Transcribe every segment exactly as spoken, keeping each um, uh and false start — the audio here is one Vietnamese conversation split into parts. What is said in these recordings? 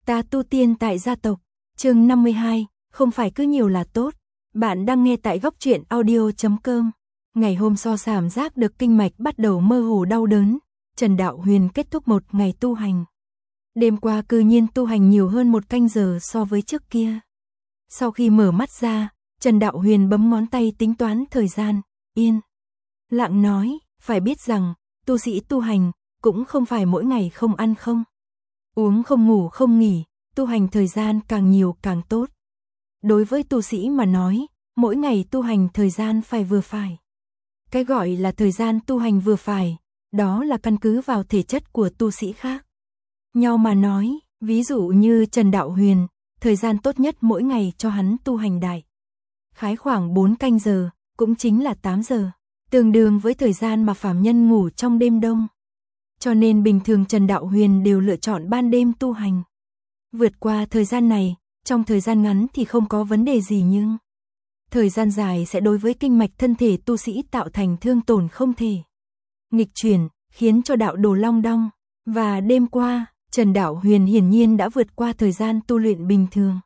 Ta tu tiên tại gia tộc, chương năm mươi hai, không phải cứ nhiều là tốt. Bạn đang nghe tại góc truyện audio chấm com. Ngày hôm sau cảm giác được kinh mạch bắt đầu mơ hồ đau đớn, Trần Đạo Huyền kết thúc một ngày tu hành. Đêm qua cư nhiên tu hành nhiều hơn một canh giờ so với trước kia. Sau khi mở mắt ra, Trần Đạo Huyền bấm ngón tay tính toán thời gian, yên lặng nói, phải biết rằng, tu sĩ tu hành, cũng không phải mỗi ngày không ăn không uống không ngủ không nghỉ, tu hành thời gian càng nhiều càng tốt. Đối với tu sĩ mà nói, mỗi ngày tu hành thời gian phải vừa phải. Cái gọi là thời gian tu hành vừa phải, đó là căn cứ vào thể chất của tu sĩ khác nhau mà nói, ví dụ như Trần Đạo Huyền, thời gian tốt nhất mỗi ngày cho hắn tu hành đại khái khoảng bốn canh giờ, cũng chính là tám giờ, tương đương với thời gian mà phàm nhân ngủ trong đêm đông. Cho nên bình thường Trần Đạo Huyền đều lựa chọn ban đêm tu hành. Vượt qua thời gian này, trong thời gian ngắn thì không có vấn đề gì nhưng thời gian dài sẽ đối với kinh mạch thân thể tu sĩ tạo thành thương tổn không thể nghịch chuyển, khiến cho đạo đồ long đong. Và đêm qua, Trần Đạo Huyền hiển nhiên đã vượt qua thời gian tu luyện bình thường.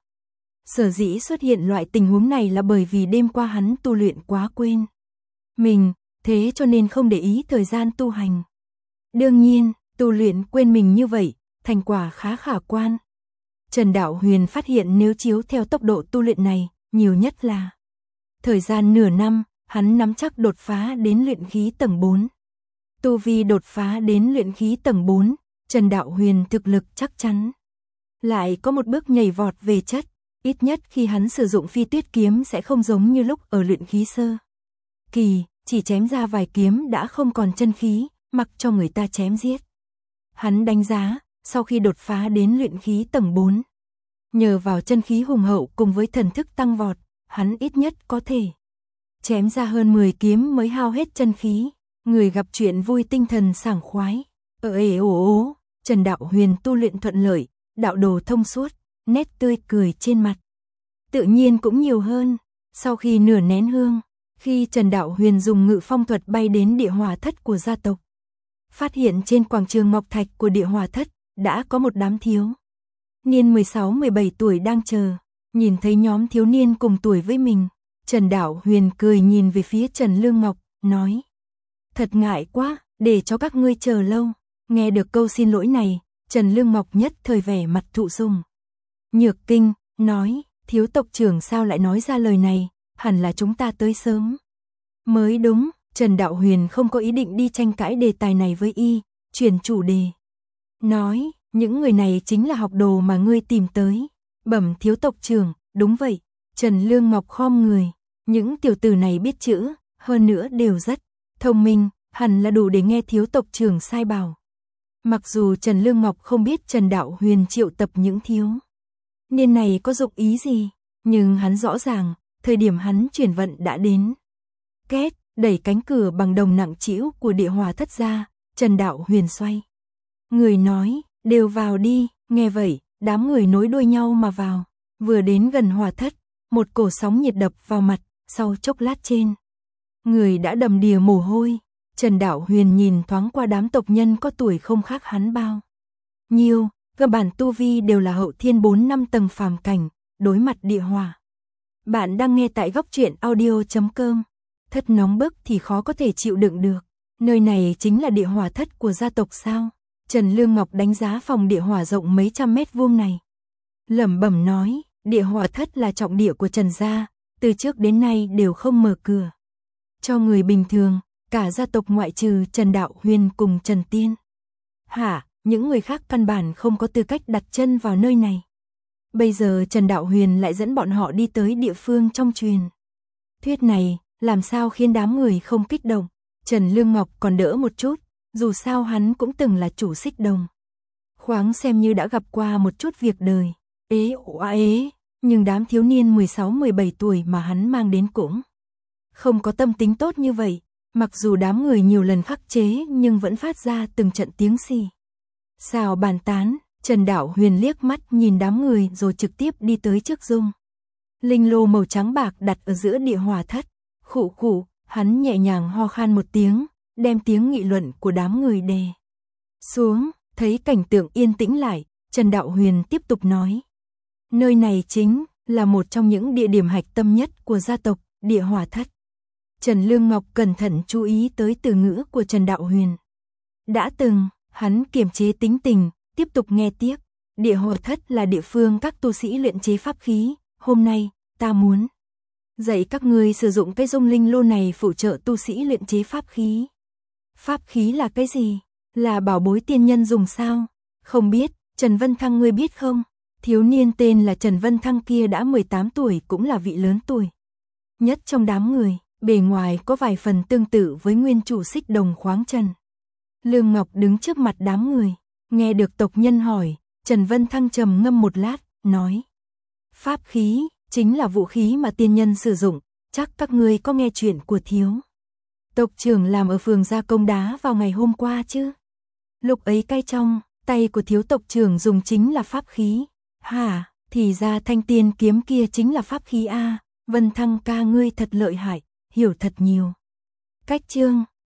Sở dĩ xuất hiện loại tình huống này là bởi vì đêm qua hắn tu luyện quá quên mình, thế cho nên không để ý thời gian tu hành. Đương nhiên, tu luyện quên mình như vậy, thành quả khá khả quan. Trần Đạo Huyền phát hiện nếu chiếu theo tốc độ tu luyện này, nhiều nhất là thời gian nửa năm, hắn nắm chắc đột phá đến luyện khí tầng bốn. Tu vi đột phá đến luyện khí tầng bốn, Trần Đạo Huyền thực lực chắc chắn lại có một bước nhảy vọt về chất, ít nhất khi hắn sử dụng phi tuyết kiếm sẽ không giống như lúc ở luyện khí sơ kỳ, chỉ chém ra vài kiếm đã không còn chân khí, mặc cho người ta chém giết. Hắn đánh giá, sau khi đột phá đến luyện khí tầng bốn, nhờ vào chân khí hùng hậu cùng với thần thức tăng vọt, hắn ít nhất có thể chém ra hơn mười kiếm mới hao hết chân khí. Người gặp chuyện vui tinh thần sảng khoái. Ở ế ồ ố, Trần Đạo Huyền tu luyện thuận lợi, đạo đồ thông suốt, nét tươi cười trên mặt tự nhiên cũng nhiều hơn. Sau khi nửa nén hương, khi Trần Đạo Huyền dùng ngự phong thuật bay đến địa hỏa thất của gia tộc, phát hiện trên quảng trường ngọc thạch của địa hỏa thất đã có một đám thiếu niên mười sáu mười bảy tuổi đang chờ. Nhìn thấy nhóm thiếu niên cùng tuổi với mình, Trần Đạo Huyền cười nhìn về phía Trần Lương Ngọc, nói: thật ngại quá, để cho các ngươi chờ lâu. Nghe được câu xin lỗi này, Trần Lương Ngọc nhất thời vẻ mặt thụ sủng nhược kinh, nói: thiếu tộc trưởng sao lại nói ra lời này, hẳn là chúng ta tới sớm mới đúng. Trần Đạo Huyền không có ý định đi tranh cãi đề tài này với y, chuyển chủ đề, nói: những người này chính là học đồ mà ngươi tìm tới. Bẩm thiếu tộc trưởng, đúng vậy. Trần Lương Ngọc khom người, những tiểu tử này biết chữ, hơn nữa đều rất thông minh, hẳn là đủ để nghe thiếu tộc trưởng sai bảo. Mặc dù Trần Lương Ngọc không biết Trần Đạo Huyền triệu tập những thiếu niên này có dụng ý gì, nhưng hắn rõ ràng, thời điểm hắn chuyển vận đã đến. Két, đẩy cánh cửa bằng đồng nặng trĩu của địa hỏa thất ra, Trần Đạo Huyền xoay người nói: đều vào đi. Nghe vậy, đám người nối đuôi nhau mà vào. Vừa đến gần hỏa thất, một cổ sóng nhiệt đập vào mặt, sau chốc lát trên người đã đầm đìa mồ hôi. Trần Đạo Huyền nhìn thoáng qua đám tộc nhân có tuổi không khác hắn bao nhiêu, cơ bản tu vi đều là hậu thiên bốn năm tầng phàm cảnh, đối mặt địa hỏa. Bạn đang nghe tại góc truyện audio chấm com. Thất nóng bức thì khó có thể chịu đựng được. Nơi này chính là địa hỏa thất của gia tộc sao? Trần Lương Ngọc đánh giá phòng địa hỏa rộng mấy trăm mét vuông này, lẩm bẩm nói: địa hỏa thất là trọng địa của Trần gia, từ trước đến nay đều không mở cửa cho người bình thường, cả gia tộc ngoại trừ Trần Đạo Huyền cùng Trần Tiên Hả, những người khác căn bản không có tư cách đặt chân vào nơi này. Bây giờ Trần Đạo Huyền lại dẫn bọn họ đi tới địa phương trong truyền thuyết này, làm sao khiến đám người không kích động. Trần Lương Ngọc còn đỡ một chút, dù sao hắn cũng từng là chủ xích đồng khoáng, xem như đã gặp qua một chút việc đời. Ế oa ế, nhưng đám thiếu niên mười sáu mười bảy tuổi mà hắn mang đến cũng không có tâm tính tốt như vậy. Mặc dù đám người nhiều lần khắc chế nhưng vẫn phát ra từng trận tiếng xì xào bàn tán. Trần Đạo Huyền liếc mắt nhìn đám người rồi trực tiếp đi tới trước dung linh lô màu trắng bạc đặt ở giữa địa hỏa thất. Khụ khụ, hắn nhẹ nhàng ho khan một tiếng, đem tiếng nghị luận của đám người đè xuống. Thấy cảnh tượng yên tĩnh lại, Trần Đạo Huyền tiếp tục nói. Nơi này chính là một trong những địa điểm hạch tâm nhất của gia tộc, Địa Hỏa Thất. Trần Lương Ngọc cẩn thận chú ý tới từ ngữ của Trần Đạo Huyền. Đã từng, hắn kiềm chế tính tình, tiếp tục nghe tiếp. Địa Hỏa Thất là địa phương các tu sĩ luyện chế pháp khí, hôm nay, ta muốn dạy các ngươi sử dụng cái dung linh lô này phụ trợ tu sĩ luyện chế pháp khí. Pháp khí là cái gì? Là bảo bối tiên nhân dùng sao? Không biết, Trần Vân Thăng ngươi biết không? Thiếu niên tên là Trần Vân Thăng kia đã mười tám tuổi, cũng là vị lớn tuổi nhất trong đám người, bề ngoài có vài phần tương tự với nguyên chủ Xích Đồng khoáng Trần. Lương Ngọc đứng trước mặt đám người, nghe được tộc nhân hỏi, Trần Vân Thăng trầm ngâm một lát, nói. Pháp khí, chính là vũ khí mà tiên nhân sử dụng, chắc các ngươi có nghe chuyện của thiếu tộc trưởng làm ở phường gia công đá vào ngày hôm qua chứ? Lúc ấy cái trong tay của thiếu tộc trưởng dùng chính là pháp khí. Hả, thì ra thanh tiên kiếm kia chính là pháp khí a. Vân Thăng ca ngươi thật lợi hại, hiểu thật nhiều. Cách chương